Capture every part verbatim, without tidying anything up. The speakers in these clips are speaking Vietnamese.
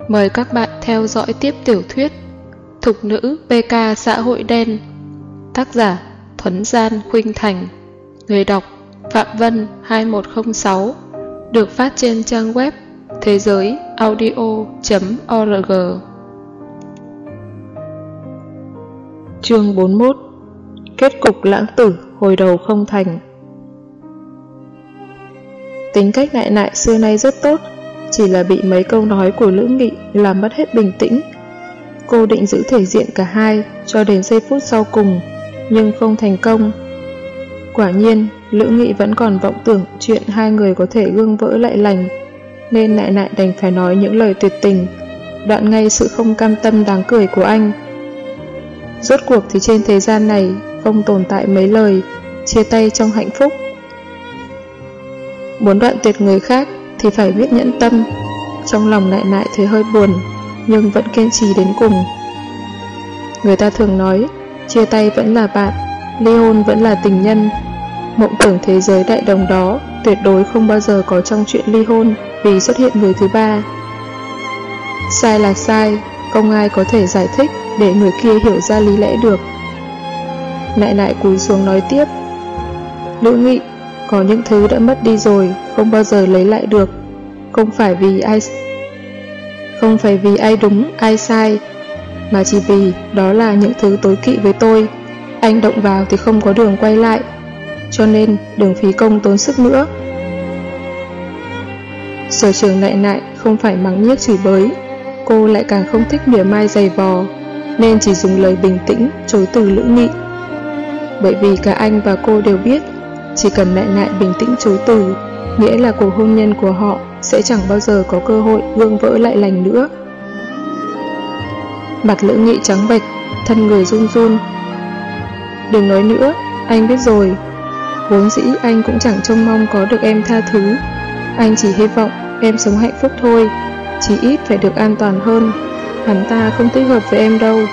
Mời các bạn theo dõi tiếp tiểu thuyết Thục nữ pê ca xã hội đen. Tác giả Thuấn Gian Khuynh Thành. Người đọc Phạm Vân hai một không sáu. Được phát trên trang web thế giới audio chấm org. Chương bốn mươi mốt. Kết cục lãng tử hồi đầu không thành. Tính cách Nại Nại xưa nay rất tốt, chỉ là bị mấy câu nói của Lữ Nghị làm mất hết bình tĩnh. Cô định giữ thể diện cả hai cho đến giây phút sau cùng, nhưng không thành công. Quả nhiên, Lữ Nghị vẫn còn vọng tưởng chuyện hai người có thể gương vỡ lại lành, nên Nại Nại đành phải nói những lời tuyệt tình, đoạn ngay sự không cam tâm đáng cười của anh. Rốt cuộc thì trên thế gian này không tồn tại mấy lời chia tay trong hạnh phúc. Muốn đoạn tuyệt người khác thì phải biết nhẫn tâm. Trong lòng Nại Nại thấy hơi buồn, nhưng vẫn kiên trì đến cùng. Người ta thường nói, chia tay vẫn là bạn, ly hôn vẫn là tình nhân. Mộng tưởng thế giới đại đồng đó tuyệt đối không bao giờ có trong chuyện ly hôn vì xuất hiện người thứ ba. Sai là sai, không ai có thể giải thích để người kia hiểu ra lý lẽ được. Nại Nại cúi xuống nói tiếp. Lữ Nghị, có những thứ đã mất đi rồi, không bao giờ lấy lại được. Không phải vì ai Không phải vì ai đúng, ai sai, mà chỉ vì đó là những thứ tối kỵ với tôi. Anh động vào thì không có đường quay lại, cho nên đừng phí công tốn sức nữa. Sở trường Nại Nại không phải mắng nhiếc chửi bới, cô lại càng không thích mỉa mai giày vò, nên chỉ dùng lời bình tĩnh chối từ Lữ Nghị. Bởi vì cả anh và cô đều biết, chỉ cần Nại Nại bình tĩnh chối từ, nghĩa là cuộc hôn nhân của họ sẽ chẳng bao giờ có cơ hội gương vỡ lại lành nữa. Mặt Lữ Nghị trắng bệch, thân người run run. Đừng nói nữa, anh biết rồi. Vốn dĩ anh cũng chẳng trông mong có được em tha thứ. Anh chỉ hy vọng em sống hạnh phúc thôi, chỉ ít phải được an toàn hơn. Hắn ta không thích hợp với em đâu.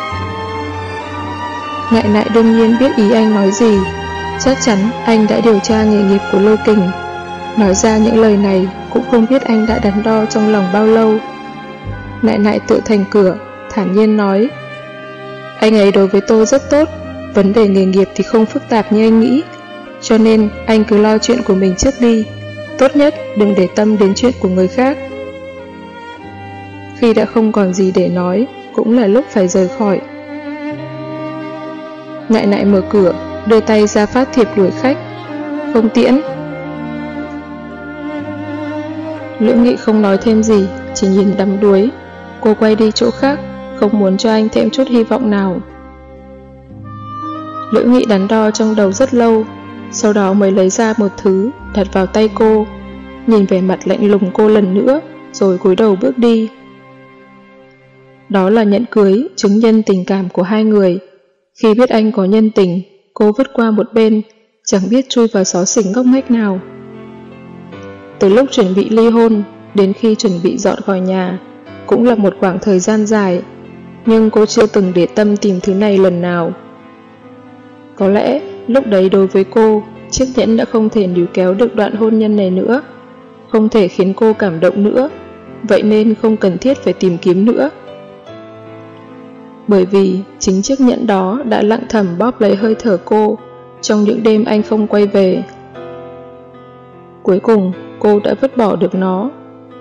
Nại Nại đương nhiên biết ý anh nói gì. Chắc chắn anh đã điều tra nghề nghiệp của Lôi Kình. Nói ra những lời này cũng không biết anh đã đắn đo trong lòng bao lâu. Nại Nại tự thành cửa, thản nhiên nói. Anh ấy đối với tôi rất tốt, vấn đề nghề nghiệp thì không phức tạp như anh nghĩ, cho nên anh cứ lo chuyện của mình trước đi. Tốt nhất đừng để tâm đến chuyện của người khác. Khi đã không còn gì để nói, cũng là lúc phải rời khỏi. Nại Nại mở cửa, đưa tay ra phát thiệp đuổi khách. Không tiễn. Lữ Nghị không nói thêm gì, chỉ nhìn đắm đuối. Cô quay đi chỗ khác, không muốn cho anh thêm chút hy vọng nào. Lữ Nghị đắn đo trong đầu rất lâu, sau đó mới lấy ra một thứ đặt vào tay cô, nhìn vẻ mặt lạnh lùng cô lần nữa, rồi cúi đầu bước đi. Đó là nhẫn cưới, chứng nhân tình cảm của hai người. Khi biết anh có nhân tình, cô vứt qua một bên, chẳng biết chui vào xó xỉnh ngóc ngách nào. Từ lúc chuẩn bị ly hôn đến khi chuẩn bị dọn khỏi nhà cũng là một khoảng thời gian dài, nhưng cô chưa từng để tâm tìm thứ này lần nào. Có lẽ lúc đấy đối với cô, chiếc nhẫn đã không thể níu kéo được đoạn hôn nhân này nữa, không thể khiến cô cảm động nữa, vậy nên không cần thiết phải tìm kiếm nữa. Bởi vì chính chiếc nhẫn đó đã lặng thầm bóp lấy hơi thở cô trong những đêm anh không quay về. Cuối cùng cô đã vứt bỏ được nó.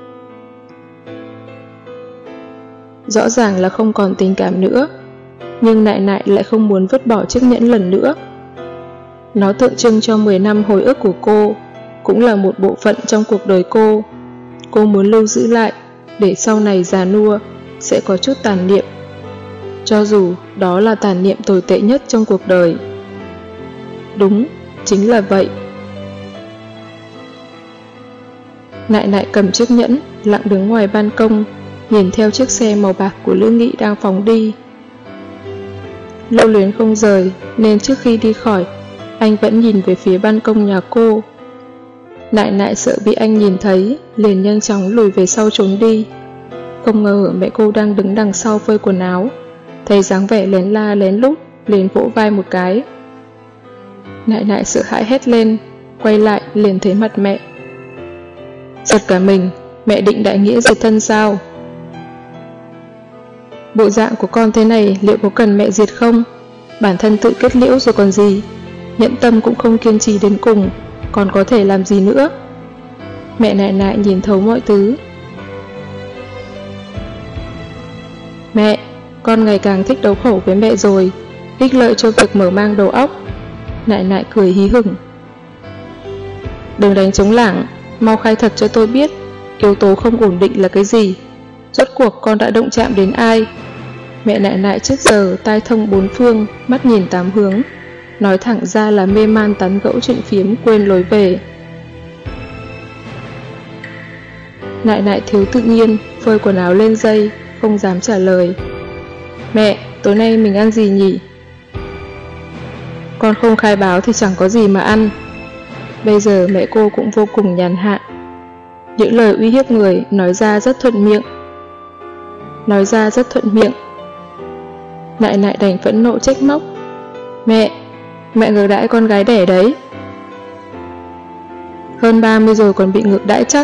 Rõ ràng là không còn tình cảm nữa, nhưng Nại Nại lại không muốn vứt bỏ chiếc nhẫn lần nữa. Nó tượng trưng cho mười năm hồi ức của cô, cũng là một bộ phận trong cuộc đời cô. Cô muốn lưu giữ lại, để sau này già nua sẽ có chút tàn niệm, cho dù đó là tàn niệm tồi tệ nhất trong cuộc đời. Đúng, chính là vậy. Nại Nại cầm chiếc nhẫn, lặng đứng ngoài ban công, nhìn theo chiếc xe màu bạc của Lữ Nghị đang phóng đi. Lưu luyến không rời, nên trước khi đi khỏi, anh vẫn nhìn về phía ban công nhà cô. Nại Nại sợ bị anh nhìn thấy, liền nhanh chóng lùi về sau trốn đi. Không ngờ mẹ cô đang đứng đằng sau phơi quần áo, thấy dáng vẻ lén la lén lút, liền vỗ vai một cái. Nại Nại sợ hãi hét lên, quay lại liền thấy mặt mẹ. Giật cả mình, mẹ định đại nghĩa diệt thân sao? Bộ dạng của con thế này liệu có cần mẹ diệt không? Bản thân tự kết liễu rồi còn gì. Nhẫn tâm cũng không kiên trì đến cùng, còn có thể làm gì nữa? Mẹ Nại Nại nhìn thấu mọi thứ. Mẹ, con ngày càng thích đấu khẩu với mẹ rồi, ích lợi cho việc mở mang đầu óc. Nại Nại cười hí hửng. Đừng đánh trống lảng, mau khai thật cho tôi biết, yếu tố không ổn định là cái gì? Rốt cuộc con đã động chạm đến ai? Mẹ Nại Nại trước giờ tai thông bốn phương, mắt nhìn tám hướng, nói thẳng ra là mê man tán gẫu chuyện phiếm quên lối về. Nại Nại thiếu tự nhiên, phơi quần áo lên dây, không dám trả lời. Mẹ, tối nay mình ăn gì nhỉ? Con không khai báo thì chẳng có gì mà ăn. Bây giờ mẹ cô cũng vô cùng nhàn hạ. Những lời uy hiếp người nói ra rất thuận miệng. Nói ra rất thuận miệng. Nại Nại đành phẫn nộ trách móc. Mẹ, mẹ ngược đãi con gái đẻ đấy. Hơn ba mươi rồi còn bị ngược đãi chắc.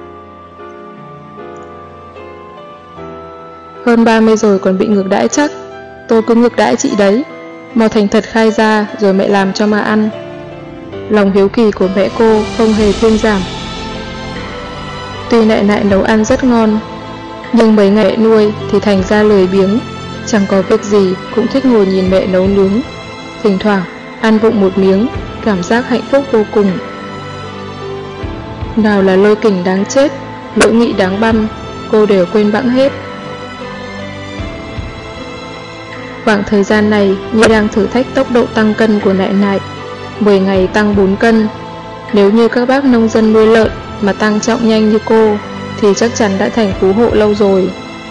Hơn ba mươi rồi còn bị ngược đãi chắc. Tôi cứ ngược đãi chị đấy. Mau thành thật khai ra rồi mẹ làm cho mà ăn. Lòng hiếu kỳ của mẹ cô không hề thuyên giảm. Tuy Nại Nại nấu ăn rất ngon, nhưng mấy ngày nuôi thì thành ra lười biếng, chẳng có việc gì cũng thích ngồi nhìn mẹ nấu nướng. Thỉnh thoảng ăn vụng một miếng, cảm giác hạnh phúc vô cùng. Nào là Lôi Kình đáng chết, Lỗ Nghị đáng băm, cô đều quên bẵng hết. Khoảng thời gian này như đang thử thách tốc độ tăng cân của Nại Nại. mười ngày tăng bốn cân. Nếu như các bác nông dân nuôi lợn mà tăng trọng nhanh như cô thì chắc chắn đã thành phú hộ lâu rồi.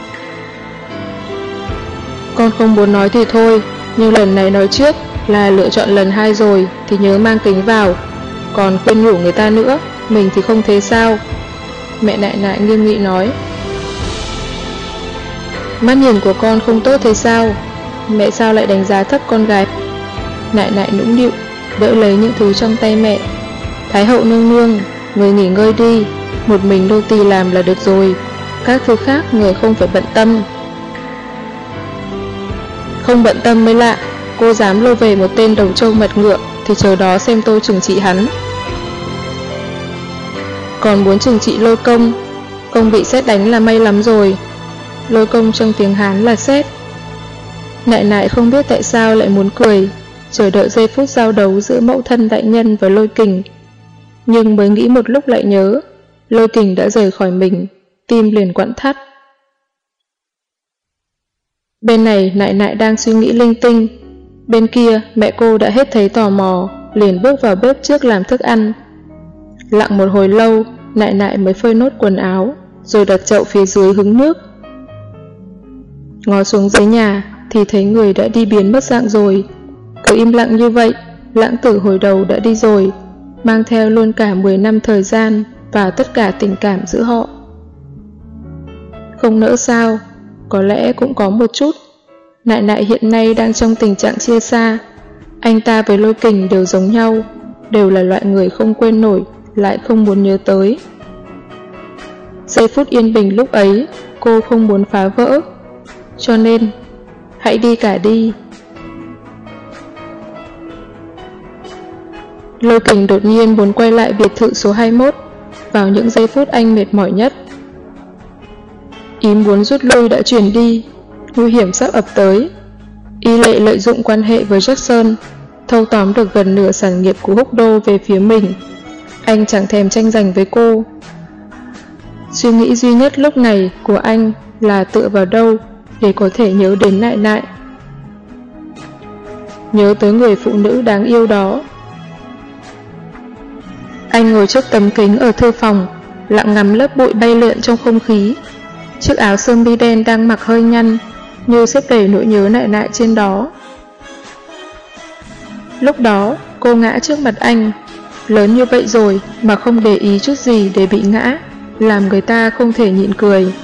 Con không muốn nói thì thôi, nhưng lần này nói trước là lựa chọn lần hai rồi thì nhớ mang kính vào. Còn khuyên nhủ người ta nữa, mình thì không thế sao? Mẹ Nại Nại nghiêm nghị nói. Mắt nhìn của con không tốt thế sao? Mẹ sao lại đánh giá thấp con gái? Nại Nại nũng nịu, đỡ lấy những thứ trong tay mẹ. Thái hậu nương nương, người nghỉ ngơi đi, một mình nô tỳ làm là được rồi. Các thứ khác người không phải bận tâm. Không bận tâm mới lạ, cô dám lôi về một tên đầu trâu mật ngựa thì chờ đó xem tôi trừng trị hắn. Còn muốn trừng trị Lôi Công, công bị sét đánh là may lắm rồi. Lôi Công trong tiếng Hán là sét. Nại Nại không biết tại sao lại muốn cười, chờ đợi giây phút giao đấu giữa mẫu thân đại nhân và Lôi Kình. Nhưng mới nghĩ một lúc lại nhớ, Lôi Kình đã rời khỏi mình, tim liền quặn thắt. Bên này Nại Nại đang suy nghĩ linh tinh, bên kia mẹ cô đã hết thấy tò mò, liền bước vào bếp trước làm thức ăn. Lặng một hồi lâu, Nại Nại mới phơi nốt quần áo, rồi đặt chậu phía dưới hứng nước. Ngó xuống dưới nhà thì thấy người đã đi biến mất dạng rồi. Cứ im lặng như vậy, lãng tử hồi đầu đã đi rồi, mang theo luôn cả mười năm thời gian và tất cả tình cảm giữa họ. Không nỡ sao, có lẽ cũng có một chút. Nại Nại hiện nay đang trong tình trạng chia xa. Anh ta với Lôi Kình đều giống nhau, đều là loại người không quên nổi, lại không muốn nhớ tới. Giây phút yên bình lúc ấy, cô không muốn phá vỡ. Cho nên, hãy đi cả đi. Lôi Kình đột nhiên muốn quay lại biệt thự số hai mươi mốt vào những giây phút anh mệt mỏi nhất. Ý muốn rút lui đã chuyển đi, nguy hiểm sắp ập tới. Y Lệ lợi dụng quan hệ với Jackson, thâu tóm được gần nửa sản nghiệp của Húc Đô về phía mình. Anh chẳng thèm tranh giành với cô. Suy nghĩ duy nhất lúc này của anh là tựa vào đâu để có thể nhớ đến Nại Nại. Nhớ tới người phụ nữ đáng yêu đó. Anh ngồi trước tấm kính ở thư phòng, lặng ngắm lớp bụi bay lượn trong không khí. Chiếc áo sơ mi đen đang mặc hơi nhăn, như xếp đầy nỗi nhớ Nại Nại trên đó. Lúc đó, cô ngã trước mặt anh. Lớn như vậy rồi mà không để ý chút gì để bị ngã, làm người ta không thể nhịn cười.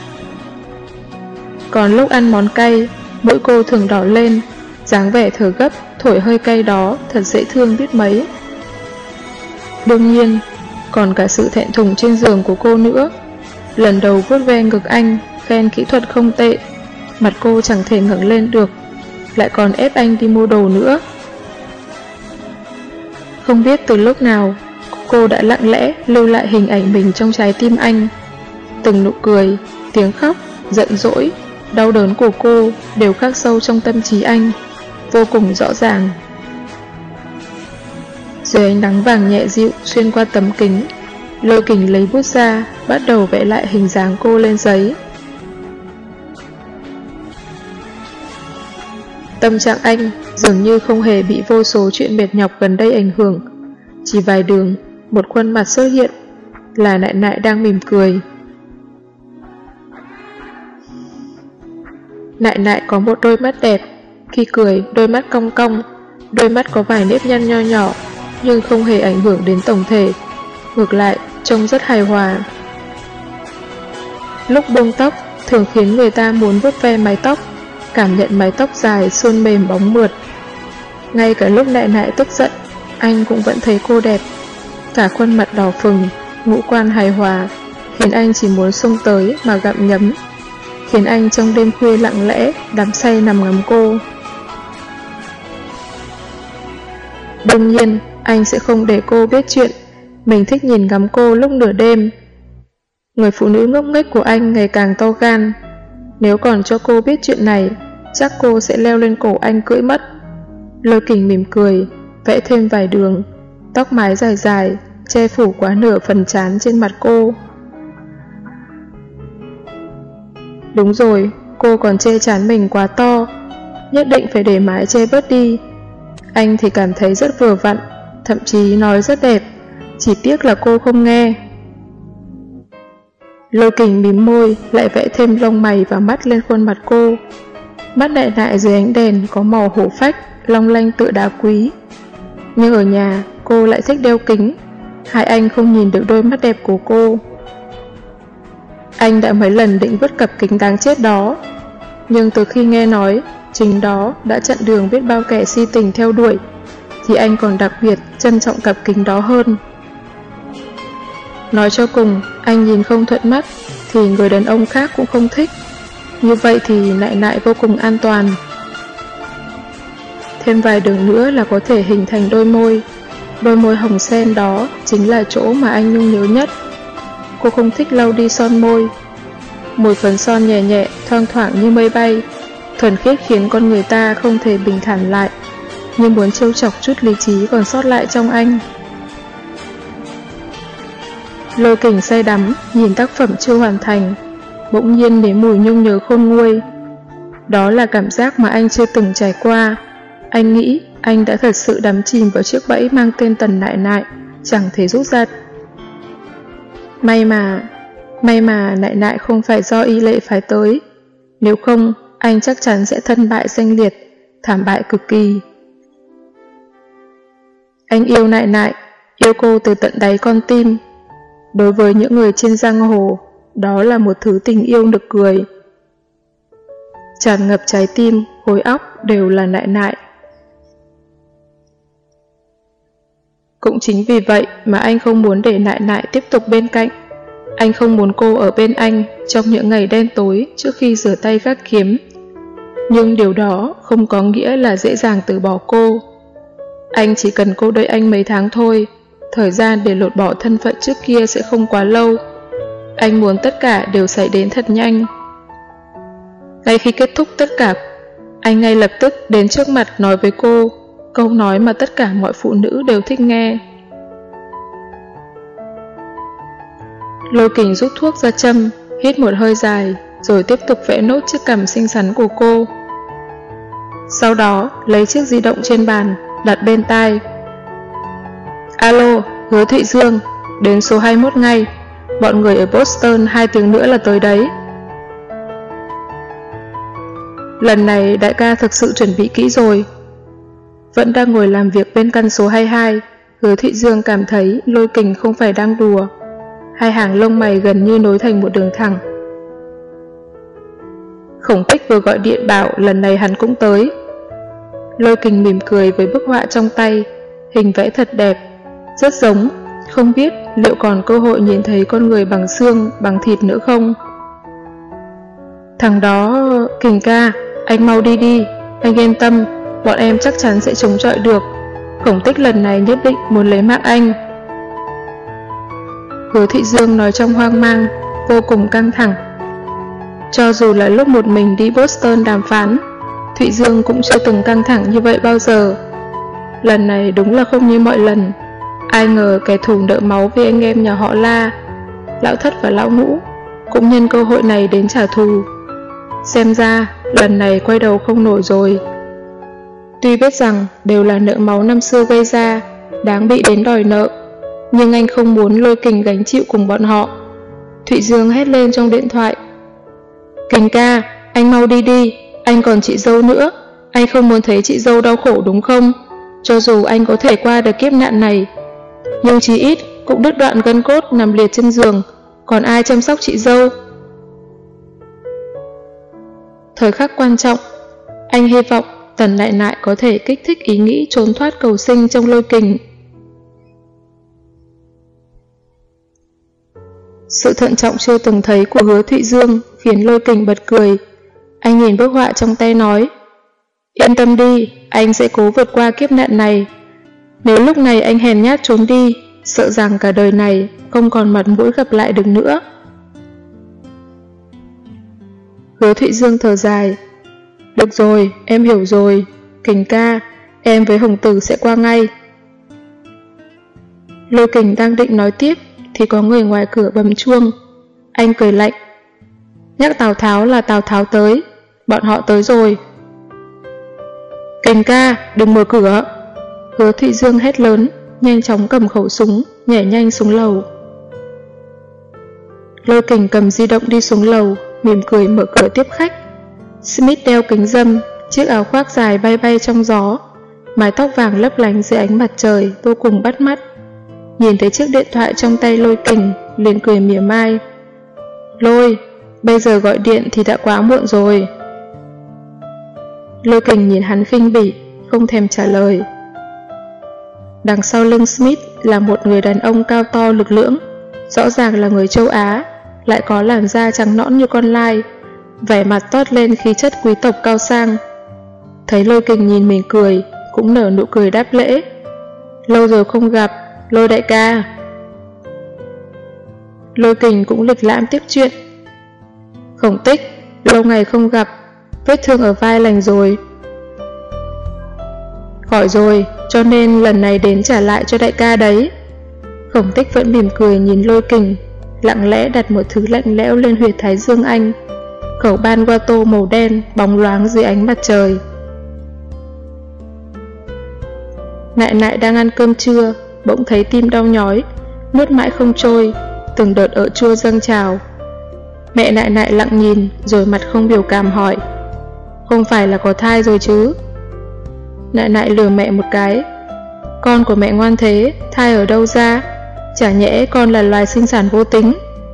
Còn lúc ăn món cay, mũi cô thường đỏ lên, dáng vẻ thở gấp, thổi hơi cay đó thật dễ thương biết mấy. Đương nhiên, còn cả sự thẹn thùng trên giường của cô nữa. Lần đầu vuốt ve ngực anh, khen kỹ thuật không tệ, Mặt cô chẳng thể ngẩng lên được, lại còn ép anh đi mua đồ nữa. Không biết từ lúc nào, cô đã lặng lẽ lưu lại hình ảnh mình trong trái tim anh. Từng nụ cười, tiếng khóc, giận dỗi, đau đớn của cô đều khắc sâu trong tâm trí anh, vô cùng rõ ràng. Dưới ánh nắng vàng nhẹ dịu xuyên qua tấm kính, Lôi Kình lấy bút ra, bắt đầu vẽ lại hình dáng cô lên giấy. Tâm trạng anh dường như không hề bị vô số chuyện mệt nhọc gần đây ảnh hưởng. Chỉ vài đường, một khuôn mặt xuất hiện, là Nại Nại đang mỉm cười. Nại Nại có một đôi mắt đẹp, khi cười đôi mắt cong cong, đôi mắt có vài nếp nhăn nho nhỏ, nhưng không hề ảnh hưởng đến tổng thể, ngược lại trông rất hài hòa. Lúc buông tóc thường khiến người ta muốn vuốt ve mái tóc, cảm nhận mái tóc dài suôn mềm bóng mượt. Ngay cả lúc Nại Nại tức giận, anh cũng vẫn thấy cô đẹp. Cả khuôn mặt đỏ phừng, ngũ quan hài hòa, khiến anh chỉ muốn xông tới mà gặm nhấm, khiến anh trong đêm khuya lặng lẽ đắm say nằm ngắm cô. Đương nhiên, anh sẽ không để cô biết chuyện mình thích nhìn ngắm cô lúc nửa đêm. Người phụ nữ ngốc nghếch của anh ngày càng to gan. Nếu còn cho cô biết chuyện này, chắc cô sẽ leo lên cổ anh cưỡi mất. Lôi Kình mỉm cười, vẽ thêm vài đường, tóc mái dài dài, che phủ quá nửa phần trán trên mặt cô. Đúng rồi, cô còn che trán mình quá to, nhất định phải để mái che bớt đi. Anh thì cảm thấy rất vừa vặn, thậm chí nói rất đẹp, chỉ tiếc là cô không nghe. Lôi Kình mím môi, lại vẽ thêm lông mày và mắt lên khuôn mặt cô. Mắt Nại Nại dưới ánh đèn có màu hổ phách, long lanh tựa đá quý. Nhưng ở nhà, cô lại thích đeo kính, hại anh không nhìn được đôi mắt đẹp của cô. Anh đã mấy lần định vứt cặp kính đáng chết đó, nhưng từ khi nghe nói chính đó đã chặn đường biết bao kẻ si tình theo đuổi, thì anh còn đặc biệt trân trọng cặp kính đó hơn. Nói cho cùng, anh nhìn không thuận mắt thì người đàn ông khác cũng không thích. Như vậy thì Nại Nại vô cùng an toàn. Thêm vài đường nữa là có thể hình thành đôi môi. Đôi môi hồng sen đó chính là chỗ mà anh nhung nhớ nhất. Cô không thích lau đi son môi. Mùi phấn son nhẹ nhẹ, thoang thoảng như mây bay, thuần khiết khiến con người ta không thể bình thản lại, như muốn trêu chọc chút lý trí còn sót lại trong anh. Lôi Kình say đắm, nhìn tác phẩm chưa hoàn thành, bỗng nhiên nếm mùi nhung nhớ khôn nguôi. Đó là cảm giác mà anh chưa từng trải qua. Anh nghĩ anh đã thật sự đắm chìm vào chiếc bẫy mang tên Tần Nại Nại, chẳng thể rút ra. May mà, may mà Nại Nại không phải do y lệ phái tới. Nếu không, anh chắc chắn sẽ thân bại danh liệt, thảm bại cực kỳ. Anh yêu Nại Nại, yêu cô từ tận đáy con tim. Đối với những người trên giang hồ, đó là một thứ tình yêu nực cười. Tràn ngập trái tim, khối óc đều là Nại Nại. Cũng chính vì vậy mà anh không muốn để Nại Nại tiếp tục bên cạnh. Anh không muốn cô ở bên anh trong những ngày đen tối trước khi rửa tay gác kiếm. Nhưng điều đó không có nghĩa là dễ dàng từ bỏ cô. Anh chỉ cần cô đợi anh mấy tháng thôi, thời gian để lột bỏ thân phận trước kia sẽ không quá lâu. Anh muốn tất cả đều xảy đến thật nhanh. Ngay khi kết thúc tất cả, anh ngay lập tức đến trước mặt nói với cô câu nói mà tất cả mọi phụ nữ đều thích nghe. Lôi Kình rút thuốc ra châm, hít một hơi dài, rồi tiếp tục vẽ nốt chiếc cằm xinh xắn của cô. Sau đó, lấy chiếc di động trên bàn, đặt bên tai. Alo, Hứa Thụy Dương, đến số hai mươi mốt ngay, bọn người ở Boston hai tiếng nữa là tới đấy. Lần này đại ca thực sự chuẩn bị kỹ rồi. Vẫn đang ngồi làm việc bên căn số hai mươi hai, Hứa Thụy Dương cảm thấy Lôi Kình không phải đang đùa. Hai hàng lông mày gần như nối thành một đường thẳng. Khổng Tích vừa gọi điện bảo lần này hắn cũng tới. Lôi Kình mỉm cười với bức họa trong tay, hình vẽ thật đẹp, rất giống, không biết liệu còn cơ hội nhìn thấy con người bằng xương, bằng thịt nữa không. Thằng đó, Kình ca, anh mau đi đi, anh yên tâm, bọn em chắc chắn sẽ chống chọi được. Khổng Tích lần này nhất định muốn lấy mạng anh. Hứa Thị Dương nói trong hoang mang, vô cùng căng thẳng. Cho dù là lúc một mình đi Boston đàm phán, Thụy Dương cũng chưa từng căng thẳng như vậy bao giờ. Lần này đúng là không như mọi lần. Ai ngờ kẻ thù nợ máu với anh em nhà họ La, Lão Thất và Lão Ngũ, cũng nhân cơ hội này đến trả thù. Xem ra lần này quay đầu không nổi rồi. Tuy biết rằng đều là nợ máu năm xưa gây ra, đáng bị đến đòi nợ, nhưng anh không muốn Lôi Kình gánh chịu cùng bọn họ. Thụy Dương hét lên trong điện thoại. Kình ca, anh mau đi đi, anh còn chị dâu nữa. Anh không muốn thấy chị dâu đau khổ đúng không? Cho dù anh có thể qua được kiếp nạn này, nhưng chí ít cũng đứt đoạn gân cốt nằm liệt trên giường, còn ai chăm sóc chị dâu? Thời khắc quan trọng, anh hy vọng Tần Nại Nại có thể kích thích ý nghĩ trốn thoát cầu sinh trong Lôi Kình. Sự thận trọng chưa từng thấy của Hứa Thụy Dương khiến Lôi Kình bật cười. Anh nhìn bức họa trong tay nói, yên tâm đi, anh sẽ cố vượt qua kiếp nạn này. Nếu lúc này anh hèn nhát trốn đi, sợ rằng cả đời này không còn mặt mũi gặp lại được nữa. Hứa Thụy Dương thở dài. Được rồi, em hiểu rồi. Kình ca, em với Hồng Tử sẽ qua ngay. Lôi Kình đang định nói tiếp thì có người ngoài cửa bấm chuông. Anh cười lạnh. Nhắc Tào Tháo là Tào Tháo tới. Bọn họ tới rồi. Kình ca, đừng mở cửa. Hứa Thụy Dương hét lớn, nhanh chóng cầm khẩu súng, nhảy nhanh xuống lầu. Lôi Kình cầm di động đi xuống lầu, mỉm cười mở cửa tiếp khách. Smith đeo kính râm, chiếc áo khoác dài bay bay trong gió, mái tóc vàng lấp lánh dưới ánh mặt trời vô cùng bắt mắt. Nhìn thấy chiếc điện thoại trong tay Lôi Kình, liền cười mỉa mai. Lôi, bây giờ gọi điện thì đã quá muộn rồi. Lôi Kình nhìn hắn khinh bỉ, không thèm trả lời. Đằng sau lưng Smith là một người đàn ông cao to lực lưỡng, rõ ràng là người châu Á, lại có làn da trắng nõn như con lai, vẻ mặt toát lên khí chất quý tộc cao sang. Thấy Lôi Kình nhìn mình cười, cũng nở nụ cười đáp lễ. Lâu rồi không gặp, Lôi đại ca. Lôi Kình cũng lịch lãm tiếp chuyện. Khổng Tích, lâu ngày không gặp, vết thương ở vai lành rồi. Khỏi rồi, cho nên lần này đến trả lại cho đại ca đấy. Khổng Tích vẫn mỉm cười nhìn Lôi Kình, lặng lẽ đặt một thứ lạnh lẽo lên huyệt thái dương anh. Khẩu ban qua tô màu đen bóng loáng dưới ánh mặt trời. Nại Nại đang ăn cơm trưa, bỗng thấy tim đau nhói, nuốt mãi không trôi, từng đợt ợ chua dâng trào. Mẹ Nại Nại lặng nhìn, rồi mặt không biểu cảm hỏi, không phải là có thai rồi chứ? Nại Nại lừa mẹ một cái. Con của mẹ ngoan thế, thai ở đâu ra? Chả nhẽ con là loài sinh sản vô tính?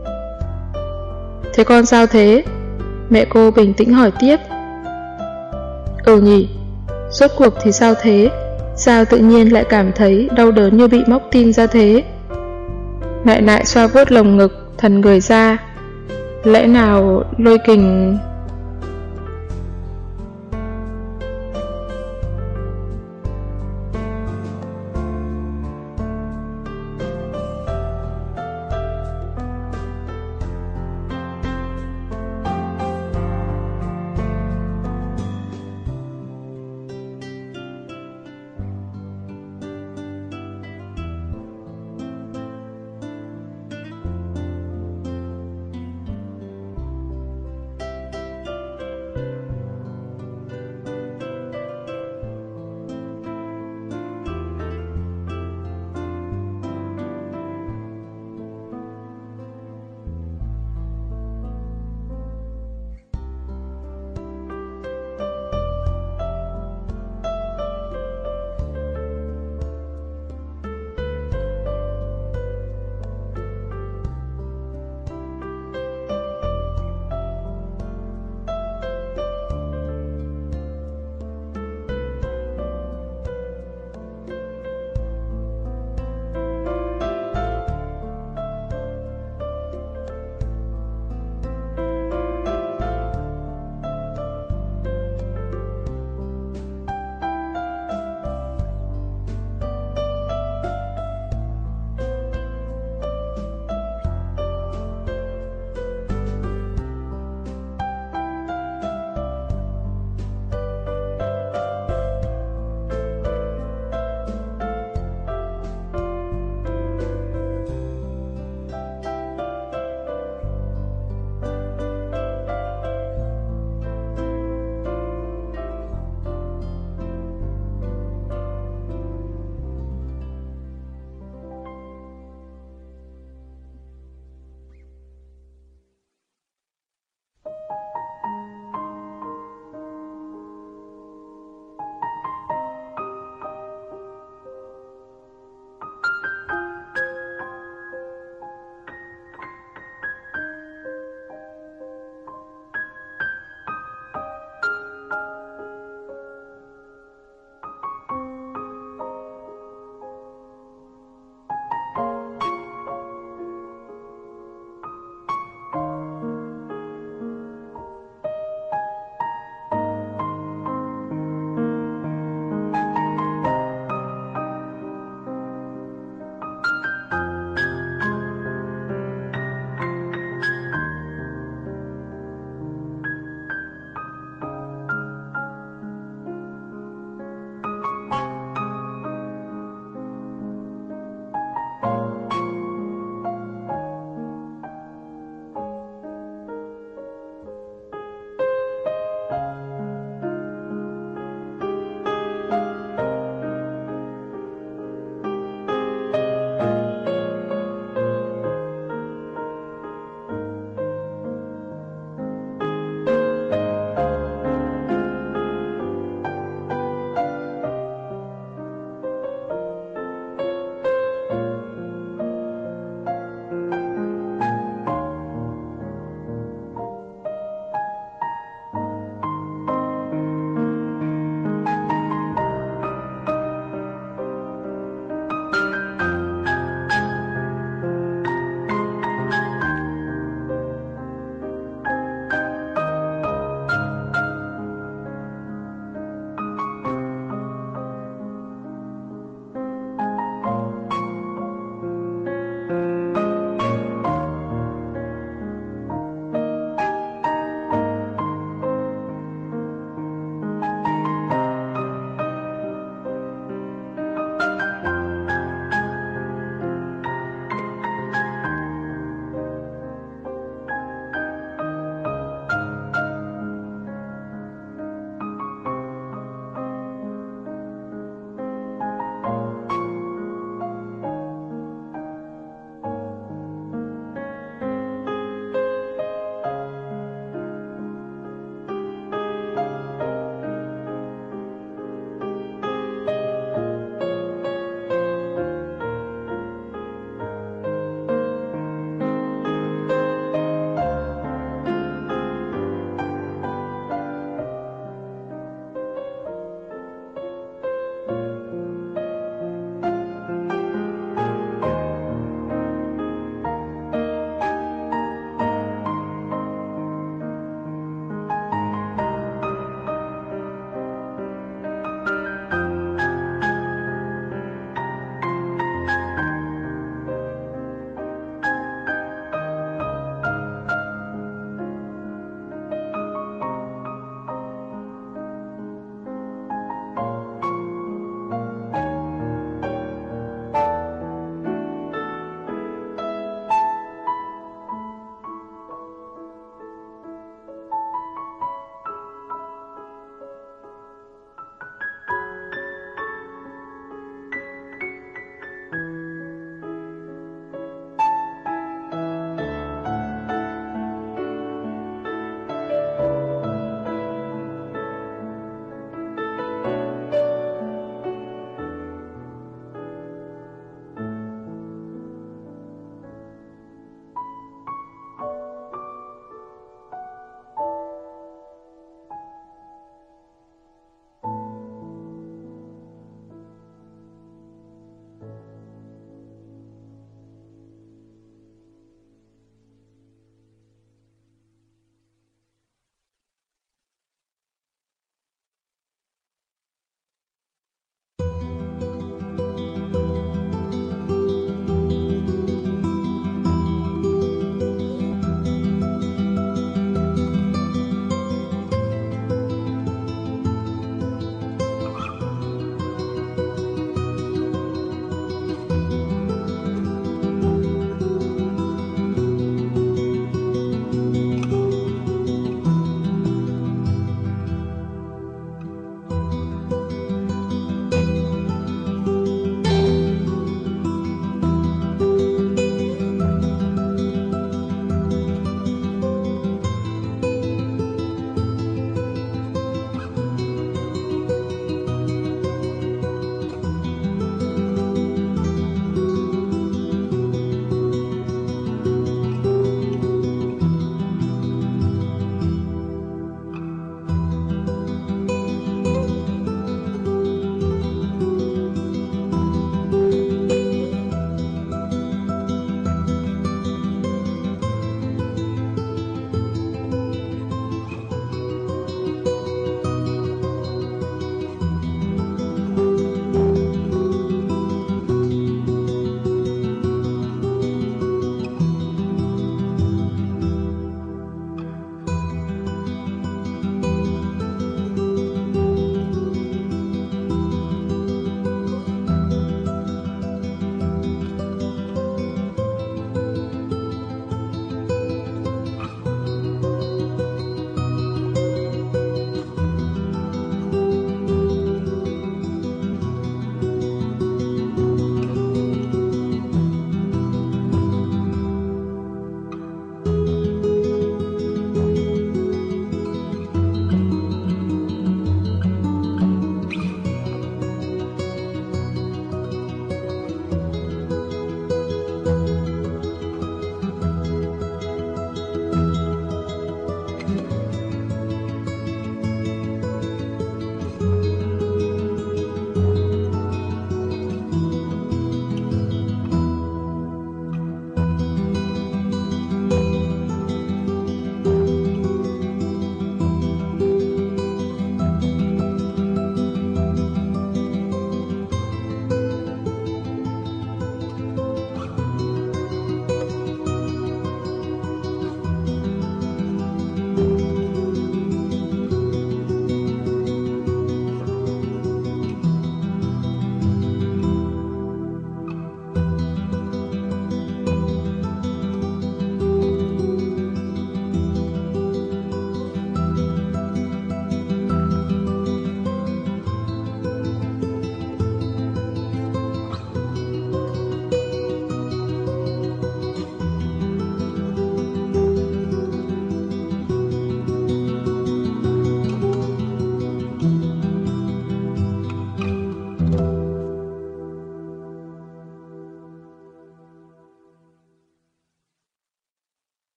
Thế con sao thế? Mẹ cô bình tĩnh hỏi tiếp. Ừ nhỉ, rốt cuộc thì sao thế? Sao tự nhiên lại cảm thấy đau đớn như bị móc tim ra thế? Nại Nại xoa vuốt lồng ngực, thần người ra. Lẽ nào Lôi Kình...